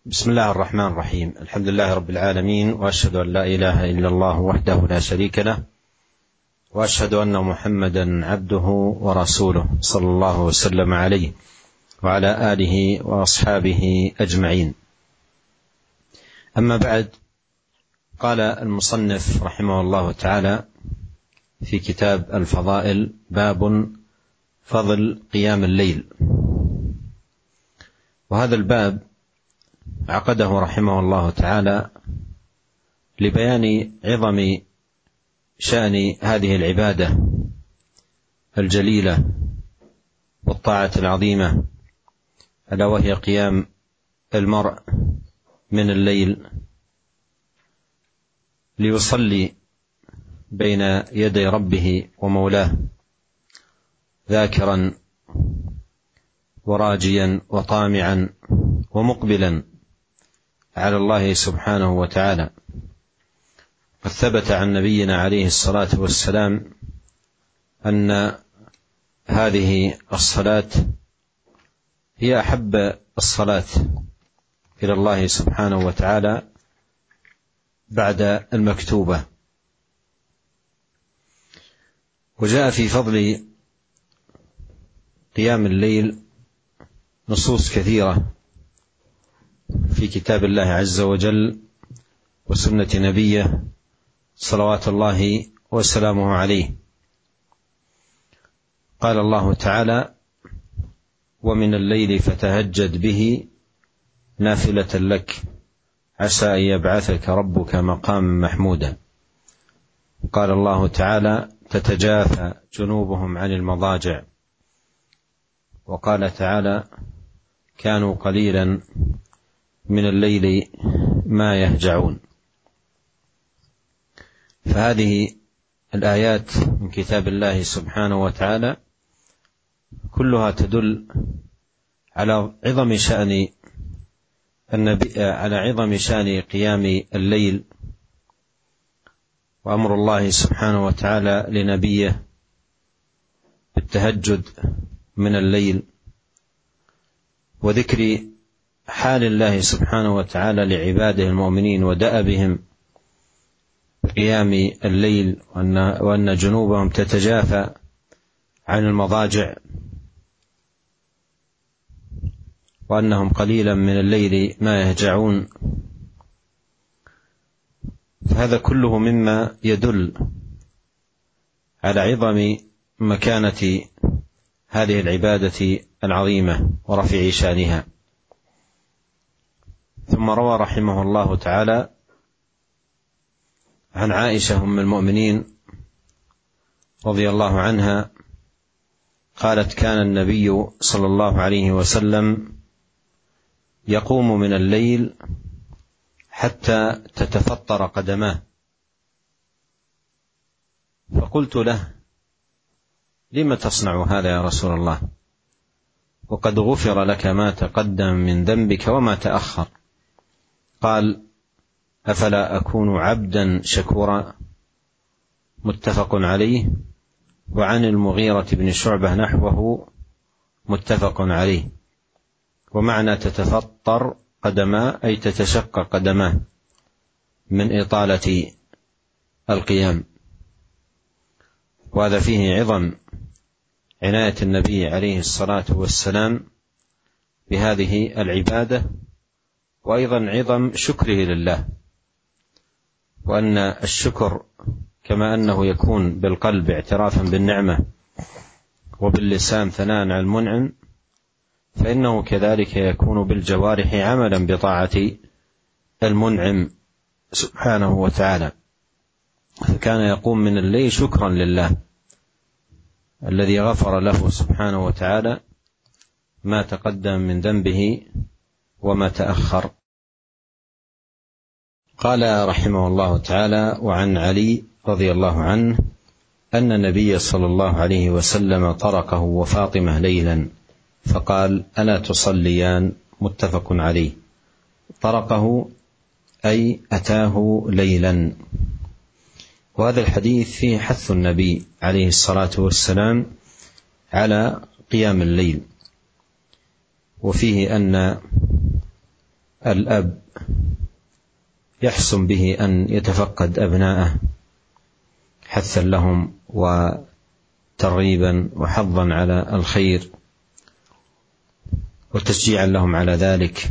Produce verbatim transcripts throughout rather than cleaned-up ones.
بسم الله الرحمن الرحيم. الحمد لله رب العالمين، وأشهد أن لا إله إلا الله وحده لا شريك له، وأشهد أن محمدا عبده ورسوله صلى الله وسلم عليه وعلى آله وأصحابه أجمعين. أما بعد، قال المصنف رحمه الله تعالى في كتاب الفضائل: باب فضل قيام الليل. وهذا الباب عقده رحمه الله تعالى لبيان عظم شأن هذه العبادة الجليلة والطاعة العظيمة، ألا وهي قيام المرء من الليل ليصلي بين يدي ربه ومولاه، ذاكرا وراجيا وطامعا ومقبلا على الله سبحانه وتعالى. قد ثبت عن نبينا عليه الصلاة والسلام أن هذه الصلاة هي أحب الصلاة إلى الله سبحانه وتعالى بعد المكتوبة. وجاء في فضل قيام الليل نصوص كثيرة في كتاب الله عز وجل وسنة نبيه صلوات الله وسلامه عليه. قال الله تعالى: ومن الليل فتهجد به نافلة لك عسى أن يبعثك ربك مقاما محمودا. قال الله تعالى: تتجافى جنوبهم عن المضاجع. وقال تعالى: كانوا قليلا من الليل ما يهجعون. فهذه الآيات من كتاب الله سبحانه وتعالى كلها تدل على عظم شأن النبي على عظم شأن قيام الليل، وأمر الله سبحانه وتعالى لنبيه بالتهجد من الليل، وذكر حال الله سبحانه وتعالى لعباده المؤمنين ودأبهم قيام الليل، وأن جنوبهم تتجافى عن المضاجع، وأنهم قليلا من الليل ما يهجعون. فهذا كله مما يدل على عظم مكانة هذه العبادة العظيمة ورفع شأنها. ثم روى رحمه الله تعالى عن عائشة أم المؤمنين رضي الله عنها قالت: كان النبي صلى الله عليه وسلم يقوم من الليل حتى تتفطر قدماه، فقلت له: لم تصنع هذا يا رسول الله؟ وقد غفر لك ما تقدم من ذنبك وما تأخر. قال: أفلا أكون عبدا شكورا؟ متفق عليه. وعن المغيرة بن شعبة نحوه متفق عليه. ومعنى تتفطر قدما أي تتشقق قدماه من إطالة القيام. وهذا فيه عظم عناية النبي عليه الصلاة والسلام بهذه العبادة، وأيضا عظم شكره لله، وأن الشكر كما أنه يكون بالقلب اعترافا بالنعمة وباللسان ثناء على المنعم، فإنه كذلك يكون بالجوارح عملا بطاعة المنعم سبحانه وتعالى. فكان يقوم من الليل شكرا لله الذي غفر له سبحانه وتعالى ما تقدم من ذنبه وما تأخر. قال رحمه الله تعالى: وعن علي رضي الله عنه أن النبي صلى الله عليه وسلم طرقه وفاطمة ليلا فقال: ألا تصليان؟ متفق عليه. طرقه أي أتاه ليلا. وهذا الحديث فيه حث النبي عليه الصلاة والسلام على قيام الليل، وفيه أن الأب يحسن به أن يتفقد أبناءه حثا لهم وترغيبا وحظا على الخير وتشجيعا لهم على ذلك.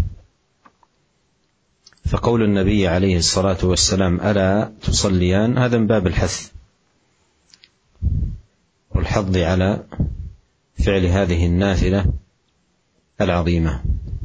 فقول النبي عليه الصلاة والسلام ألا تصليان هذا من باب الحث والحظ على فعل هذه النافلة العظيمة.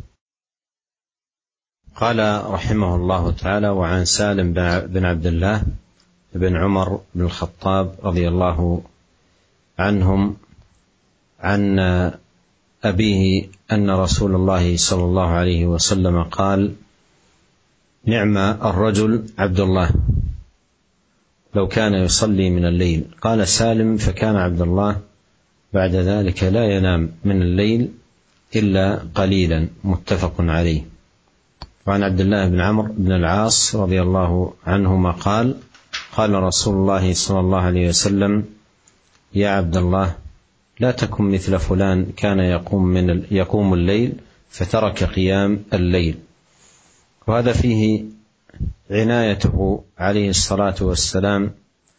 قال رحمه الله تعالى: وعن سالم بن عبد الله بن عمر بن الخطاب رضي الله عنهم عن أبيه أن رسول الله صلى الله عليه وسلم قال: نعم الرجل عبد الله لو كان يصلي من الليل. قال سالم: فكان عبد الله بعد ذلك لا ينام من الليل إلا قليلا. متفق عليه. وعن عبد الله بن عمرو بن العاص رضي الله عنهما قال: قال رسول الله صلى الله عليه وسلم: يا عبد الله لا تكن مثل فلان كان يقوم, من يقوم الليل فترك قيام الليل. وهذا فيه عنايته عليه الصلاة والسلام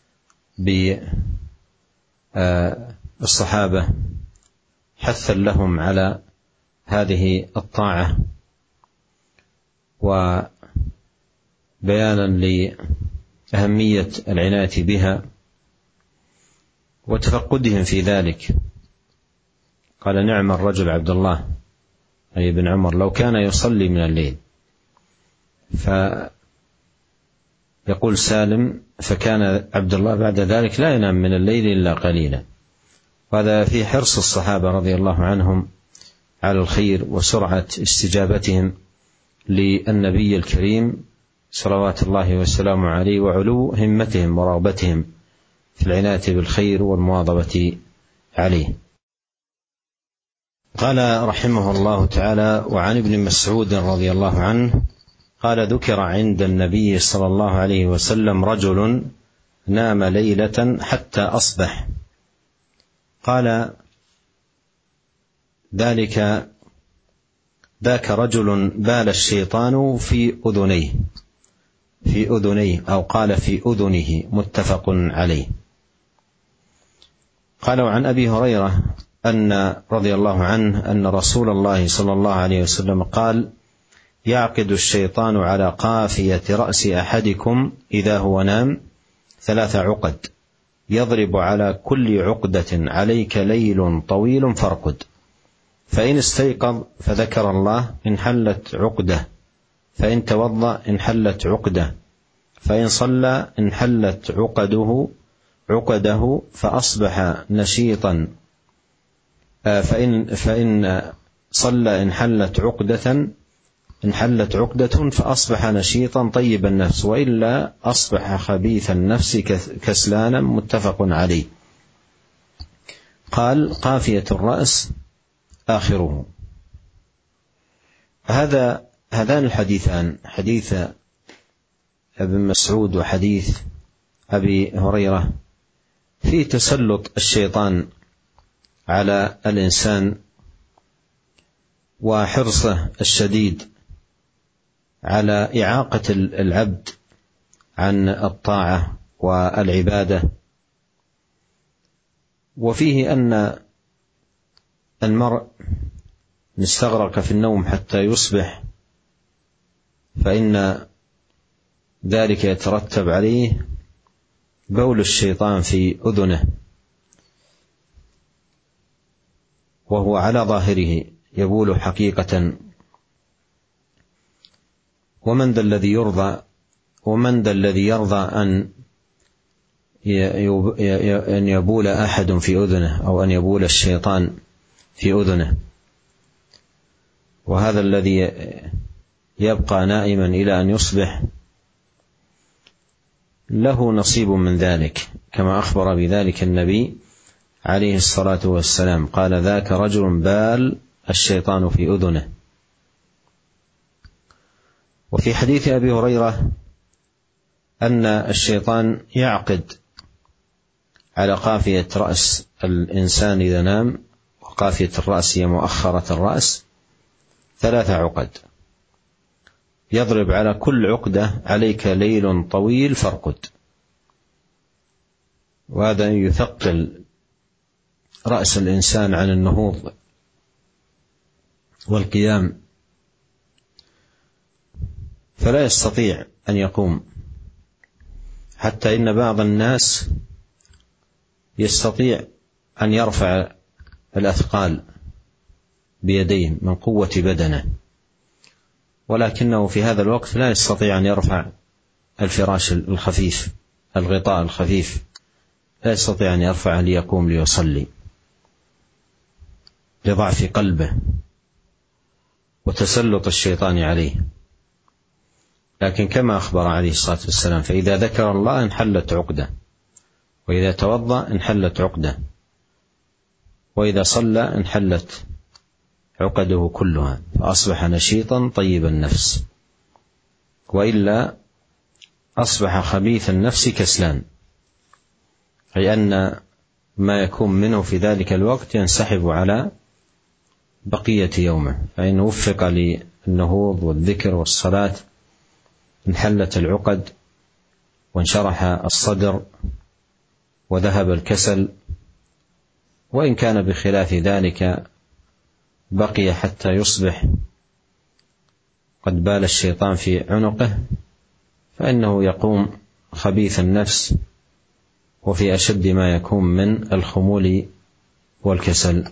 بالصحابة حثا لهم على هذه الطاعة وبيانا لأهمية العناية بها وتفقدهم في ذلك. قال: نعم الرجل عبد الله أي بن عمر لو كان يصلي من الليل. فيقول سالم: فكان عبد الله بعد ذلك لا ينام من الليل إلا قليلا. وهذا في حرص الصحابة رضي الله عنهم على الخير وسرعة استجابتهم للنبي الكريم صلوات الله وسلامه عليه وعلو همتهم ورغبتهم في العناية بالخير والمواظبة عليه. قال رحمه الله تعالى: وعن ابن مسعود رضي الله عنه قال: ذكر عند النبي صلى الله عليه وسلم رجل نام ليلة حتى أصبح. قال: ذلك ذاك رجل بال الشيطان في أذنيه في أذنيه أو قال في أذنه. متفق عليه. قال: وعن أبي هريرة أن رضي الله عنه أن رسول الله صلى الله عليه وسلم قال: يعقد الشيطان على قافية رأس أحدكم إذا هو نام ثلاث عقد، يضرب على كل عقدة عليك ليل طويل فارقد، فإن استيقظ فذكر الله انحلت عقدة، فإن توضأ انحلت عقدة، فإن صلى انحلت عقده عقده فأصبح نشيطا، فإن, فإن صلى انحلت عقدة انحلت عقدة فأصبح نشيطا طيب النفس، وإلا أصبح خبيث النفس كسلانا. متفق عليه. قال: قافية الرأس آخره. هذا هذان الحديثان، حديث ابن مسعود وحديث أبي هريرة، في تسلط الشيطان على الإنسان وحرصه الشديد على إعاقة العبد عن الطاعة والعبادة. وفيه أن المرء استغرق في النوم حتى يصبح فإن ذلك يترتب عليه بول الشيطان في أذنه، وهو على ظاهره يبول حقيقة. ومن ذا الذي يرضى ومن ذا الذي يرضى أن أن يبول أحد في أذنه أو أن يبول الشيطان في أذنه؟ وهذا الذي يبقى نائما إلى أن يصبح له نصيب من ذلك، كما أخبر بذلك النبي عليه الصلاة والسلام. قال: ذاك رجل بال الشيطان في أذنه. وفي حديث أبي هريرة أن الشيطان يعقد على قافية رأس الإنسان إذا نام، وقافية الرأس هي مؤخرة الرأس، ثلاث عقد، يضرب على كل عقدة: عليك ليل طويل فارقد. وهذا يثقل رأس الإنسان عن النهوض والقيام، فلا يستطيع أن يقوم، حتى إن بعض الناس يستطيع أن يرفع الأثقال بيديه من قوة بدنه، ولكنه في هذا الوقت لا يستطيع أن يرفع الفراش الخفيف، الغطاء الخفيف، لا يستطيع أن يرفعه ليقوم ليصلي لضعف قلبه وتسلط الشيطان عليه. لكن كما أخبر عليه الصلاة والسلام: فإذا ذكر الله انحلت عقدة، وإذا توضأ انحلت عقدة، وإذا صلى انحلت عقده كلها، فأصبح نشيطا طيب النفس، وإلا أصبح خبيث النفس كسلان، أي أن ما يكون منه في ذلك الوقت ينسحب على بقية يومه. فإن وفق للنهوض والذكر والصلاة انحلت العقد وانشرح الصدر وذهب الكسل، وإن كان بخلاف ذلك بقي حتى يصبح قد بال الشيطان في عنقه، فإنه يقوم خبيث النفس وفي أشد ما يكون من الخمول والكسل.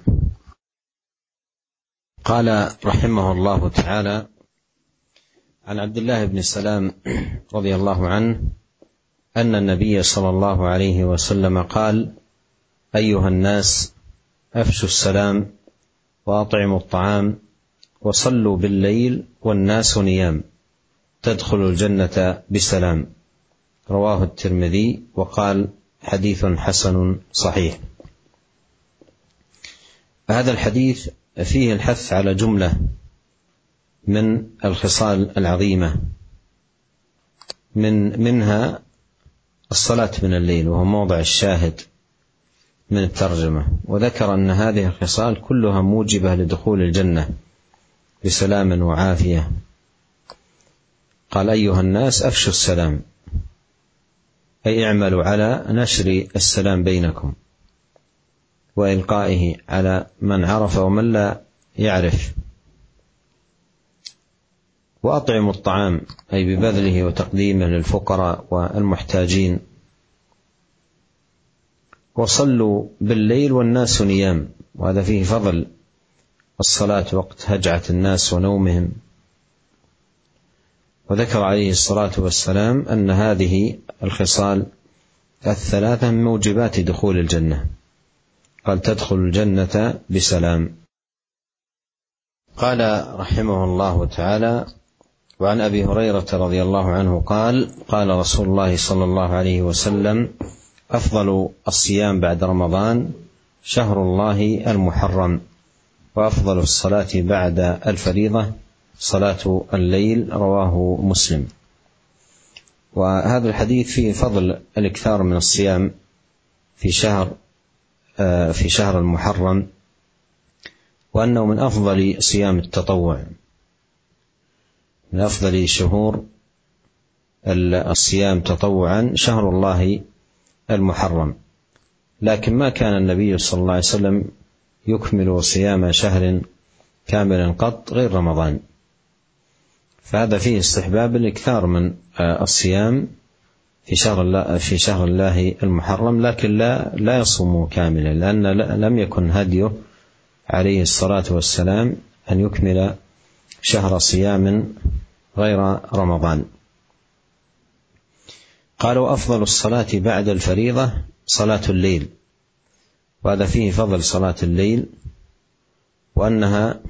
قال رحمه الله تعالى: عن عبد الله بن سلام رضي الله عنه أن النبي صلى الله عليه وسلم قال: أيها الناس، أفشوا السلام وأطعموا الطعام وصلوا بالليل والناس نيام تدخلوا الجنة بسلام. رواه الترمذي وقال: حديث حسن صحيح. هذا الحديث فيه الحث على جملة من الخصال العظيمة، من منها الصلاة من الليل، وهو موضع الشاهد من الترجمة، وذكر أن هذه الخصال كلها موجبة لدخول الجنة بسلام وعافية. قال: أيها الناس، أفشوا السلام، أي اعملوا على نشر السلام بينكم وإلقائه على من عرف ومن لا يعرف. وأطعموا الطعام، أي ببذله وتقديمه للفقراء والمحتاجين. وصلوا بالليل والناس نيام، وهذا فيه فضل الصلاة وقت هجعة الناس ونومهم. وذكر عليه الصلاة والسلام أن هذه الخصال الثلاثة من موجبات دخول الجنة، قال: تدخل الجنة بسلام. قال رحمه الله تعالى: وعن أبي هريرة رضي الله عنه قال: قال رسول الله صلى الله عليه وسلم: أفضل الصيام بعد رمضان شهر الله المحرم، وأفضل الصلاة بعد الفريضة صلاة الليل. رواه مسلم. وهذا الحديث فيه فضل الإكثار من الصيام في شهر في شهر المحرم، وأنه من أفضل صيام التطوع، من أفضل شهور الصيام تطوعا شهر الله المحرم. لكن ما كان النبي صلى الله عليه وسلم يكمل صيام شهر كاملا قط غير رمضان، فهذا فيه استحباب الإكثار من الصيام في شهر الله في شهر الله المحرم، لكن لا لا يصوم كاملا، لأن لم يكن هديه عليه الصلاة والسلام أن يكمل شهر صيام غير رمضان. قالوا: أفضل الصلاة بعد الفريضة صلاة الليل، وهذا فيه فضل صلاة الليل، وأنها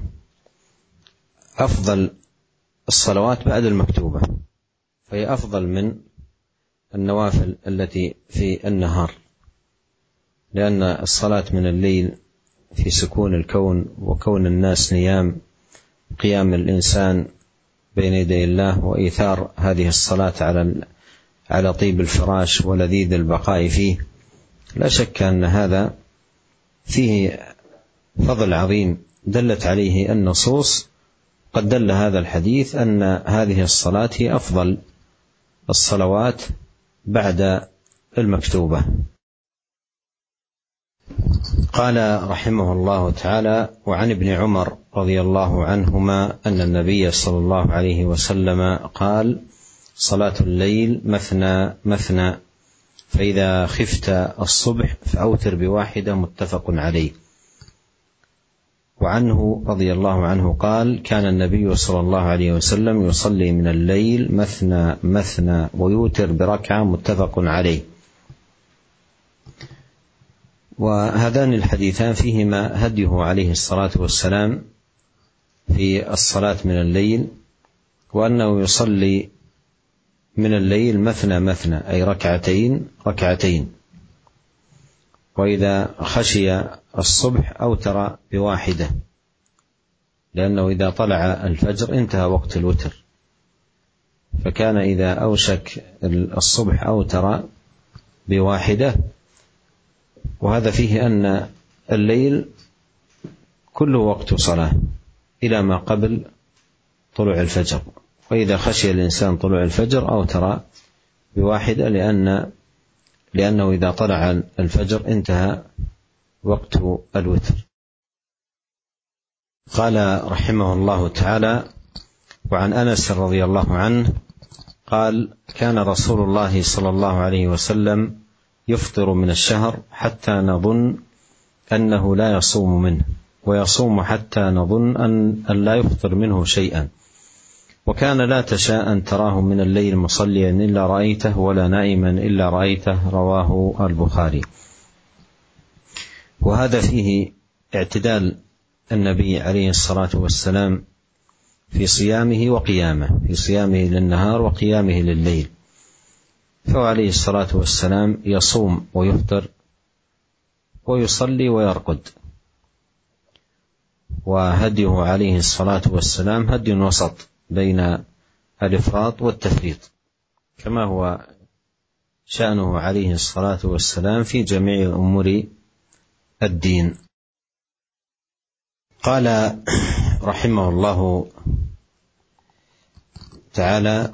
أفضل الصلوات بعد المكتوبة، فهي أفضل من النوافل التي في النهار، لأن الصلاة من الليل في سكون الكون وكون الناس نيام، قيام الإنسان بين يدي الله، وإيثار هذه الصلاة على على طيب الفراش ولذيذ البقاء فيه، لا شك أن هذا فيه فضل عظيم دلت عليه النصوص قد دل هذا الحديث أن هذه الصلاة هي أفضل الصلوات بعد المكتوبة. قال رحمه الله تعالى: وعن ابن عمر رضي الله عنهما أن النبي صلى الله عليه وسلم قال: صلاة الليل مثنى مثنى، فإذا خفت الصبح فأوتر بواحدة. متفق عليه. وعنه رضي الله عنه قال: كان النبي صلى الله عليه وسلم يصلي من الليل مثنى مثنى ويوتر بركعة. متفق عليه. وهذان الحديثان فيهما هديه عليه الصلاة والسلام في الصلاة من الليل، وأنه يصلي من الليل مثنى مثنى، أي ركعتين ركعتين، وإذا خشي الصبح أوتر بواحدة، لأنه إذا طلع الفجر انتهى وقت الوتر، فكان إذا أوشك الصبح أوتر بواحدة. وهذا فيه أن الليل كله وقت صلاة إلى ما قبل طلوع الفجر، وإذا خشي الإنسان طلوع الفجر أوتر بواحدة، لأن لأنه إذا طلع الفجر انتهى وقت الوتر. قال رحمه الله تعالى: وعن أنس رضي الله عنه قال: كان رسول الله صلى الله عليه وسلم يفطر من الشهر حتى نظن أنه لا يصوم منه، ويصوم حتى نظن أن لا يفطر منه شيئا، وكان لا تشاء أن تراه من الليل مصليا إلا رأيته، ولا نائما إلا رأيته. رواه البخاري. وهذا فيه اعتدال النبي عليه الصلاة والسلام في صيامه وقيامه، في صيامه للنهار وقيامه لليل، فهو عليه الصلاة والسلام يصوم ويفطر ويصلي ويرقد. وهديه عليه الصلاة والسلام هدي وسط بين الإفراط والتفريط، كما هو شأنه عليه الصلاة والسلام في جميع أمور الدين. قال رحمه الله تعالى: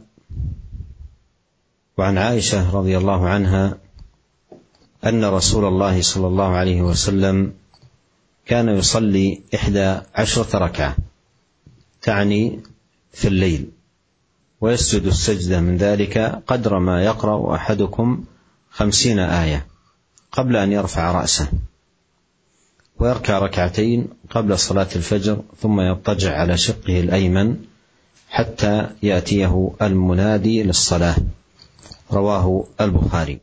وعن عائشة رضي الله عنها أن رسول الله صلى الله عليه وسلم كان يصلي إحدى عشرة ركعة، تعني في الليل، ويسجد السجدة من ذلك قدر ما يقرأ أحدكم خمسين آية قبل أن يرفع رأسه، ويركع ركعتين قبل صلاة الفجر، ثم يضطجع على شقه الأيمن حتى يأتيه المنادي للصلاة. رواه البخاري.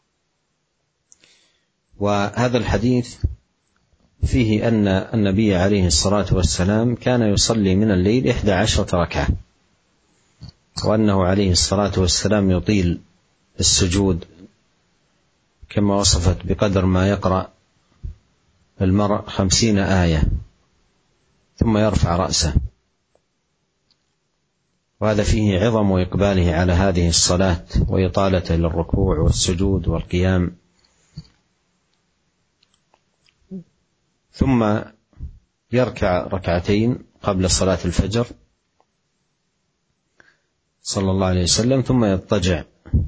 وهذا الحديث فيه أن النبي عليه الصلاة والسلام كان يصلي من الليل إحدى عشرة ركعة، وأنه عليه الصلاة والسلام يطيل السجود كما وصفت بقدر ما يقرأ المرء خمسين آية ثم يرفع رأسه. وهذا فيه عظم إقباله على هذه الصلاة وإطالته للركوع والسجود والقيام. ثم يركع ركعتين قبل صلاة الفجر صلى الله عليه وسلم، ثم يضطجع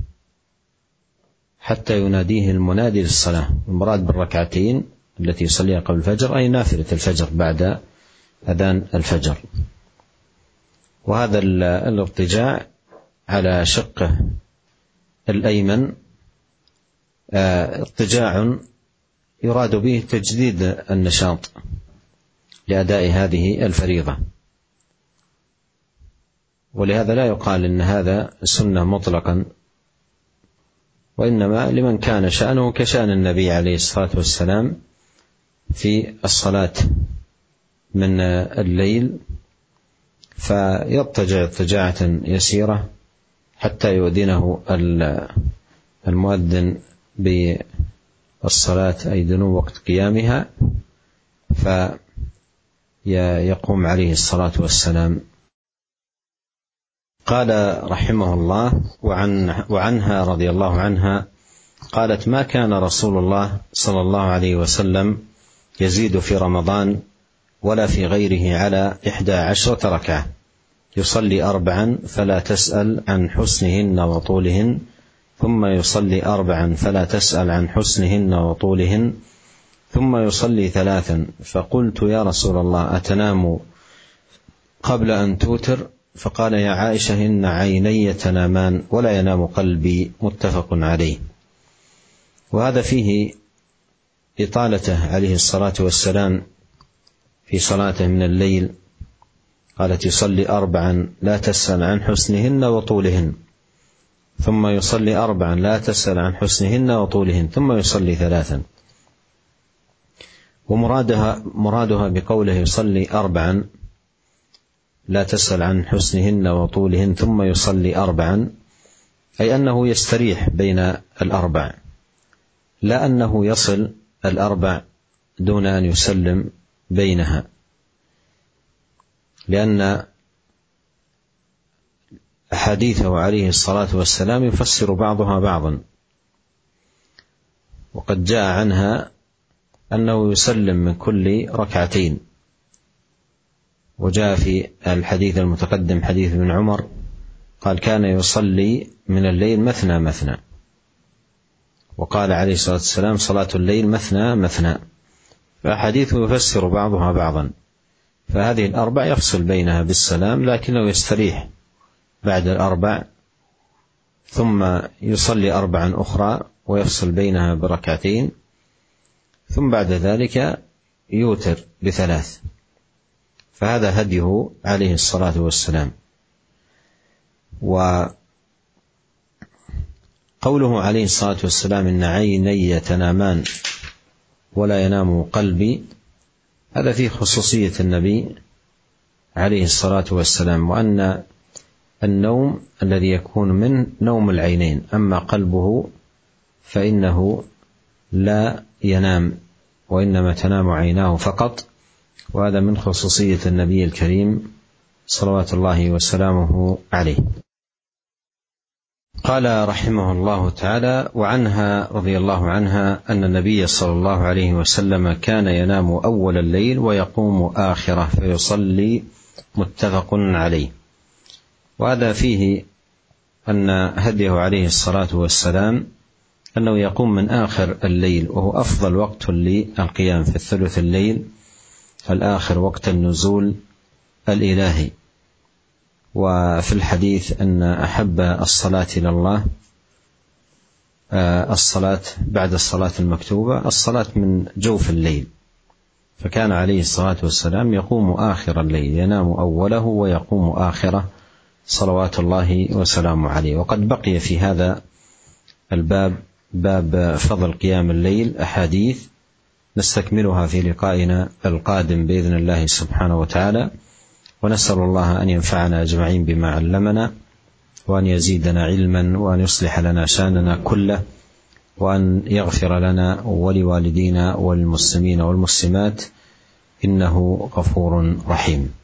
حتى يناديه المنادي للصلاة. المراد بالركعتين التي يصليها قبل الفجر أي نافلة الفجر بعد أذان الفجر. وهذا الاضطجاع على شقه الأيمن اضطجاع يراد به تجديد النشاط لأداء هذه الفريضة، ولهذا لا يقال إن هذا سنة مطلقا، وإنما لمن كان شأنه كشأن النبي عليه الصلاة والسلام في الصلاة من الليل، فيضطجع اضطجاعة يسيرة حتى يؤذنه المؤذن بالصلاة أي دنو وقت قيامها، فيقوم عليه الصلاة والسلام. قال رحمه الله: وعن وعنها رضي الله عنها قالت: ما كان رسول الله صلى الله عليه وسلم يزيد في رمضان ولا في غيره على إحدى عشرة ركعة. يصلي أربعا فلا تسأل عن حسنهن وطولهن، ثم يصلي أربعا فلا تسأل عن حسنهن وطولهن، ثم يصلي ثلاثا. فقلت يا رسول الله أتنام قبل أن توتر؟ فقال يا عائشة إن عيني تنامان ولا ينام قلبي. متفق عليه. وهذا فيه إطالته عليه الصلاة والسلام في صلاته من الليل. قالت يصلي أربعا لا تسأل عن حسنهن وطولهن، ثم يصلي أربعا لا تسأل عن حسنهن وطولهن، ثم يصلي ثلاثا. ومرادها مرادها بقوله يصلي أربعا لا تسأل عن حسنهن وطولهن ثم يصلي أربعا، أي أنه يستريح بين الأربع، لا أنه يصل الأربع دون أن يسلم بينها، لأن أحاديثه عليه الصلاة والسلام يفسر بعضها بعضا، وقد جاء عنها أنه يسلم من كل ركعتين. وجاء في الحديث المتقدم حديث ابن عمر قال كان يصلي من الليل مثنى مثنى، وقال عليه الصلاة والسلام صلاة الليل مثنى مثنى. فأحاديثه يفسر بعضها بعضا، فهذه الأربع يفصل بينها بالسلام، لكنه يستريح بعد الأربع ثم يصلي أربعا أخرى ويفصل بينها بركعتين، ثم بعد ذلك يوتر بثلاث. فهذا هديه عليه الصلاة والسلام. وقوله عليه الصلاة والسلام إن عيني تنامان ولا ينام قلبي، هذا فيه خصوصية النبي عليه الصلاة والسلام، وأن النوم الذي يكون من نوم العينين، أما قلبه فإنه لا ينام، وإنما تنام عيناه فقط. وهذا من خصوصية النبي الكريم صلوات الله وسلامه عليه. قال رحمه الله تعالى: وعنها رضي الله عنها أن النبي صلى الله عليه وسلم كان ينام أول الليل ويقوم آخره فيصلي. متفق عليه. وهذا فيه أن هديه عليه الصلاة والسلام أنه يقوم من آخر الليل، وهو أفضل وقت للقيام في الثلث الليل الآخر، وقت النزول الإلهي. وفي الحديث أن أحب الصلاة إلى الله الصلاة بعد الصلاة المكتوبة الصلاة من جوف الليل، فكان عليه الصلاة والسلام يقوم آخر الليل، ينام أوله ويقوم آخره صلوات الله وسلامه عليه. وقد بقي في هذا الباب، باب فضل قيام الليل، أحاديث نستكملها في لقائنا القادم بإذن الله سبحانه وتعالى. ونسأل الله أن ينفعنا أجمعين بما علمنا، وأن يزيدنا علما، وأن يصلح لنا شأننا كله، وأن يغفر لنا ولوالدينا والمسلمين والمسلمات، إنه غفور رحيم.